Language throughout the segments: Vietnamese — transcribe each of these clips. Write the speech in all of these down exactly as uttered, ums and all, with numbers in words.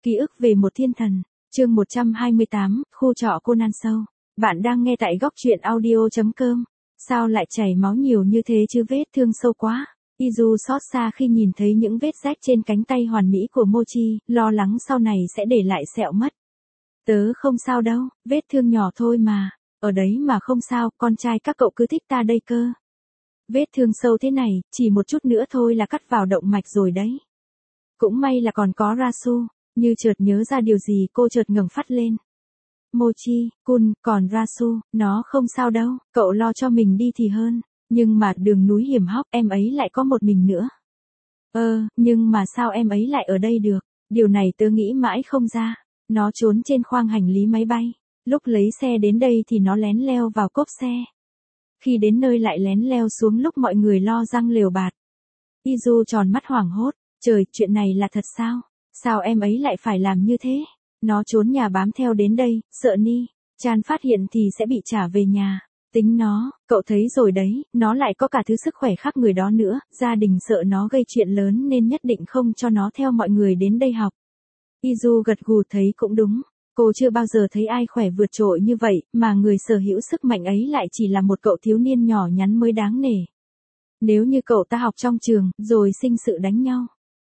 Ký ức về một thiên thần, chương một trăm hai mươi tám, khu trọ Conan Show. Bạn đang nghe tại góc truyện audio chấm com. Sao lại chảy máu nhiều như thế chứ, vết thương sâu quá. Izu xót xa khi nhìn thấy những vết rách trên cánh tay hoàn mỹ của Mochi, lo lắng sau này sẽ để lại sẹo mất. Tớ không sao đâu, vết thương nhỏ thôi mà. Ở đấy mà không sao, con trai các cậu cứ thích ta đây cơ. Vết thương sâu thế này, chỉ một chút nữa thôi là cắt vào động mạch rồi đấy. Cũng may là còn có Rasu. Như chợt nhớ ra điều gì, cô chợt ngẩng phát lên. Mochi, Kun, còn Rasu, nó không sao đâu, cậu lo cho mình đi thì hơn. Nhưng mà đường núi hiểm hóc, em ấy lại có một mình nữa. Ơ, ờ, nhưng mà sao em ấy lại ở đây được? Điều này tớ nghĩ mãi không ra. Nó trốn trên khoang hành lý máy bay. Lúc lấy xe đến đây thì nó lén leo vào cốp xe. Khi đến nơi lại lén leo xuống lúc mọi người lo răng lều bạt. Izu tròn mắt hoảng hốt. Trời, chuyện này là thật sao? Sao em ấy lại phải làm như thế? Nó trốn nhà bám theo đến đây, sợ Ni Chan phát hiện thì sẽ bị trả về nhà. Tính nó, cậu thấy rồi đấy, nó lại có cả thứ sức khỏe khác người đó nữa, gia đình sợ nó gây chuyện lớn nên nhất định không cho nó theo mọi người đến đây học. Izu gật gù thấy cũng đúng, cô chưa bao giờ thấy ai khỏe vượt trội như vậy, mà người sở hữu sức mạnh ấy lại chỉ là một cậu thiếu niên nhỏ nhắn mới đáng nể. Nếu như cậu ta học trong trường, rồi sinh sự đánh nhau.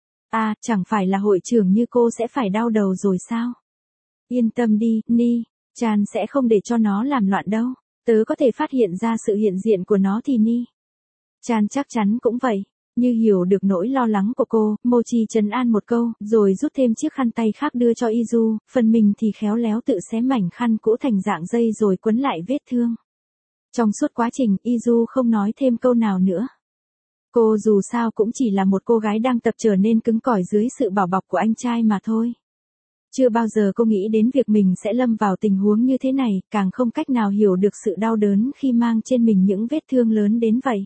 À, chẳng phải là hội trưởng như cô sẽ phải đau đầu rồi sao? Yên tâm đi, Ni Chan sẽ không để cho nó làm loạn đâu. Tớ có thể phát hiện ra sự hiện diện của nó thì Ni Chan chắc chắn cũng vậy. Như hiểu được nỗi lo lắng của cô, Mochi trấn an một câu, rồi rút thêm chiếc khăn tay khác đưa cho Izu, phần mình thì khéo léo tự xé mảnh khăn cũ thành dạng dây rồi quấn lại vết thương. Trong suốt quá trình, Izu không nói thêm câu nào nữa. Cô dù sao cũng chỉ là một cô gái đang tập trở nên cứng cỏi dưới sự bảo bọc của anh trai mà thôi. Chưa bao giờ cô nghĩ đến việc mình sẽ lâm vào tình huống như thế này, càng không cách nào hiểu được sự đau đớn khi mang trên mình những vết thương lớn đến vậy.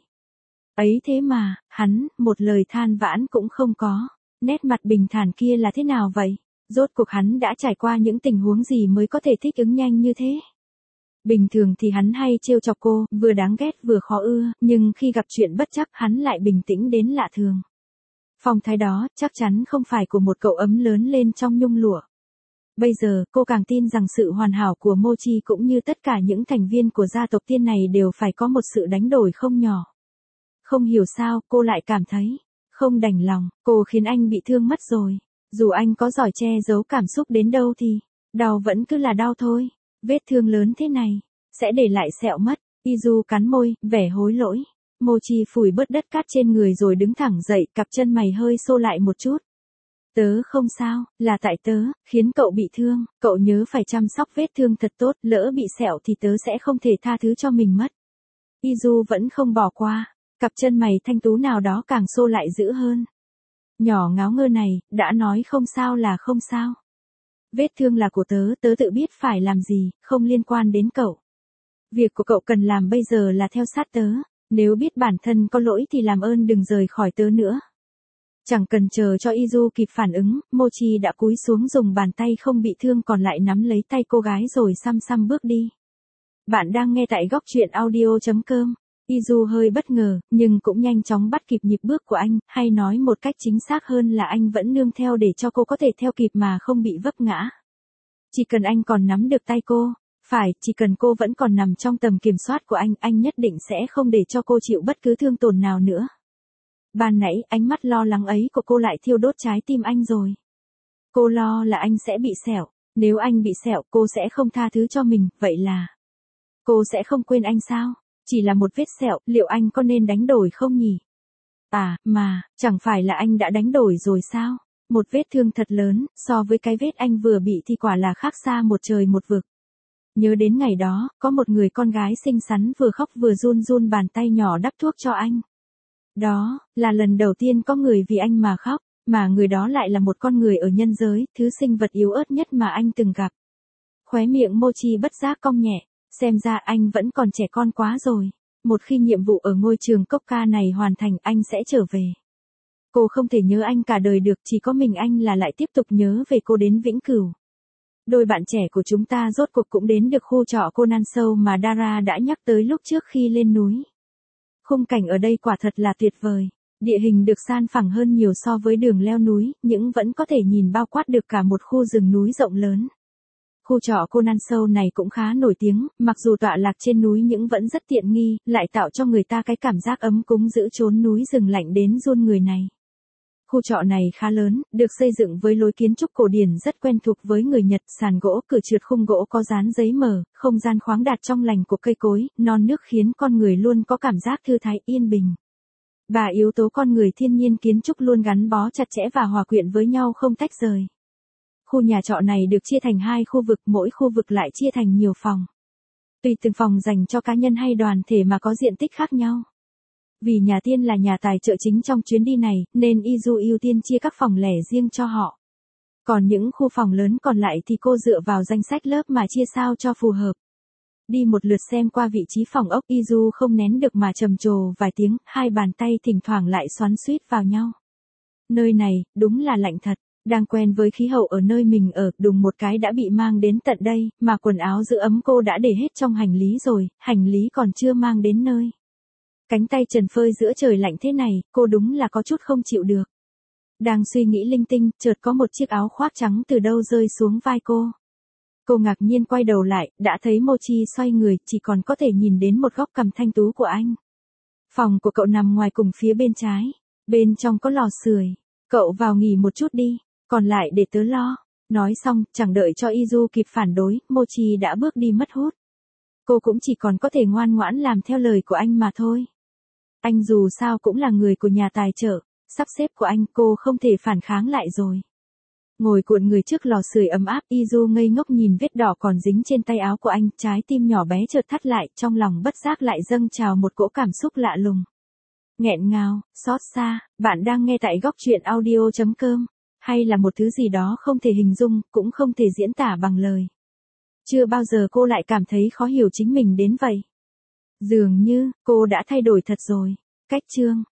Ấy thế mà, hắn, một lời than vãn cũng không có. Nét mặt bình thản kia là thế nào vậy? Rốt cuộc hắn đã trải qua những tình huống gì mới có thể thích ứng nhanh như thế? Bình thường thì hắn hay trêu chọc cô, vừa đáng ghét vừa khó ưa, nhưng khi gặp chuyện bất trắc hắn lại bình tĩnh đến lạ thường. Phong thái đó, chắc chắn không phải của một cậu ấm lớn lên trong nhung lụa. Bây giờ, cô càng tin rằng sự hoàn hảo của Mochi cũng như tất cả những thành viên của gia tộc tiên này đều phải có một sự đánh đổi không nhỏ. Không hiểu sao, cô lại cảm thấy không đành lòng, cô khiến anh bị thương mất rồi. Dù anh có giỏi che giấu cảm xúc đến đâu thì, đau vẫn cứ là đau thôi. Vết thương lớn thế này, sẽ để lại sẹo mất. Izu cắn môi, vẻ hối lỗi. Mochi phủi bớt đất cát trên người rồi đứng thẳng dậy, cặp chân mày hơi xô lại một chút. Tớ không sao, là tại tớ, khiến cậu bị thương, cậu nhớ phải chăm sóc vết thương thật tốt, lỡ bị sẹo thì tớ sẽ không thể tha thứ cho mình mất. Izu vẫn không bỏ qua, cặp chân mày thanh tú nào đó càng xô lại dữ hơn. Nhỏ ngáo ngơ này, đã nói không sao là không sao. Vết thương là của tớ, tớ tự biết phải làm gì, không liên quan đến cậu. Việc của cậu cần làm bây giờ là theo sát tớ, nếu biết bản thân có lỗi thì làm ơn đừng rời khỏi tớ nữa. Chẳng cần chờ cho Izu kịp phản ứng, Mochi đã cúi xuống dùng bàn tay không bị thương còn lại nắm lấy tay cô gái rồi xăm xăm bước đi. Bạn đang nghe tại góc truyện audio chấm com. Izu hơi bất ngờ, nhưng cũng nhanh chóng bắt kịp nhịp bước của anh, hay nói một cách chính xác hơn là anh vẫn nương theo để cho cô có thể theo kịp mà không bị vấp ngã. Chỉ cần anh còn nắm được tay cô, phải, chỉ cần cô vẫn còn nằm trong tầm kiểm soát của anh, anh nhất định sẽ không để cho cô chịu bất cứ thương tổn nào nữa. Ban nãy, ánh mắt lo lắng ấy của cô lại thiêu đốt trái tim anh rồi. Cô lo là anh sẽ bị sẹo, nếu anh bị sẹo cô sẽ không tha thứ cho mình, vậy là cô sẽ không quên anh sao? Chỉ là một vết sẹo, liệu anh có nên đánh đổi không nhỉ? À, mà, chẳng phải là anh đã đánh đổi rồi sao? Một vết thương thật lớn, so với cái vết anh vừa bị thì quả là khác xa một trời một vực. Nhớ đến ngày đó, có một người con gái xinh xắn vừa khóc vừa run run bàn tay nhỏ đắp thuốc cho anh. Đó, là lần đầu tiên có người vì anh mà khóc, mà người đó lại là một con người ở nhân giới, thứ sinh vật yếu ớt nhất mà anh từng gặp. Khóe miệng Mochi bất giác cong nhẹ. Xem ra anh vẫn còn trẻ con quá rồi. Một khi nhiệm vụ ở ngôi trường cốc ca này hoàn thành anh sẽ trở về. Cô không thể nhớ anh cả đời được, chỉ có mình anh là lại tiếp tục nhớ về cô đến vĩnh cửu. Đôi bạn trẻ của chúng ta rốt cuộc cũng đến được khu trọ Conan Show mà Dara đã nhắc tới lúc trước khi lên núi. Khung cảnh ở đây quả thật là tuyệt vời. Địa hình được san phẳng hơn nhiều so với đường leo núi, nhưng vẫn có thể nhìn bao quát được cả một khu rừng núi rộng lớn. Khu trọ Conan Show này cũng khá nổi tiếng, mặc dù tọa lạc trên núi nhưng vẫn rất tiện nghi, lại tạo cho người ta cái cảm giác ấm cúng giữa chốn núi rừng lạnh đến run người này. Khu trọ này khá lớn, được xây dựng với lối kiến trúc cổ điển rất quen thuộc với người Nhật, sàn gỗ, cửa trượt khung gỗ có dán giấy mở, không gian khoáng đạt trong lành của cây cối, non nước khiến con người luôn có cảm giác thư thái yên bình. Và yếu tố con người thiên nhiên kiến trúc luôn gắn bó chặt chẽ và hòa quyện với nhau không tách rời. Khu nhà trọ này được chia thành hai khu vực, mỗi khu vực lại chia thành nhiều phòng. Tùy từng phòng dành cho cá nhân hay đoàn thể mà có diện tích khác nhau. Vì nhà tiên là nhà tài trợ chính trong chuyến đi này, nên Izu ưu tiên chia các phòng lẻ riêng cho họ. Còn những khu phòng lớn còn lại thì cô dựa vào danh sách lớp mà chia sao cho phù hợp. Đi một lượt xem qua vị trí phòng ốc, Izu không nén được mà trầm trồ vài tiếng, hai bàn tay thỉnh thoảng lại xoắn xuýt vào nhau. Nơi này, đúng là lạnh thật. Đang quen với khí hậu ở nơi mình ở, đùng một cái đã bị mang đến tận đây, mà quần áo giữ ấm cô đã để hết trong hành lý rồi, hành lý còn chưa mang đến nơi. Cánh tay trần phơi giữa trời lạnh thế này, cô đúng là có chút không chịu được. Đang suy nghĩ linh tinh, chợt có một chiếc áo khoác trắng từ đâu rơi xuống vai cô. Cô ngạc nhiên quay đầu lại, đã thấy Mochi xoay người, chỉ còn có thể nhìn đến một góc cằm thanh tú của anh. Phòng của cậu nằm ngoài cùng phía bên trái, bên trong có lò sưởi, cậu vào nghỉ một chút đi. Còn lại để tớ lo. Nói xong, chẳng đợi cho Izu kịp phản đối, Mochi đã bước đi mất hút. Cô cũng chỉ còn có thể ngoan ngoãn làm theo lời của anh mà thôi. Anh dù sao cũng là người của nhà tài trợ, sắp xếp của anh, cô không thể phản kháng lại rồi. Ngồi cuộn người trước lò sưởi ấm áp, Izu ngây ngốc nhìn vết đỏ còn dính trên tay áo của anh, trái tim nhỏ bé chợt thắt lại, trong lòng bất giác lại dâng trào một cỗ cảm xúc lạ lùng. Nghẹn ngào, xót xa, bạn đang nghe tại góc truyện audio chấm com. Hay là một thứ gì đó không thể hình dung, cũng không thể diễn tả bằng lời. Chưa bao giờ cô lại cảm thấy khó hiểu chính mình đến vậy. Dường như, cô đã thay đổi thật rồi. Cách chương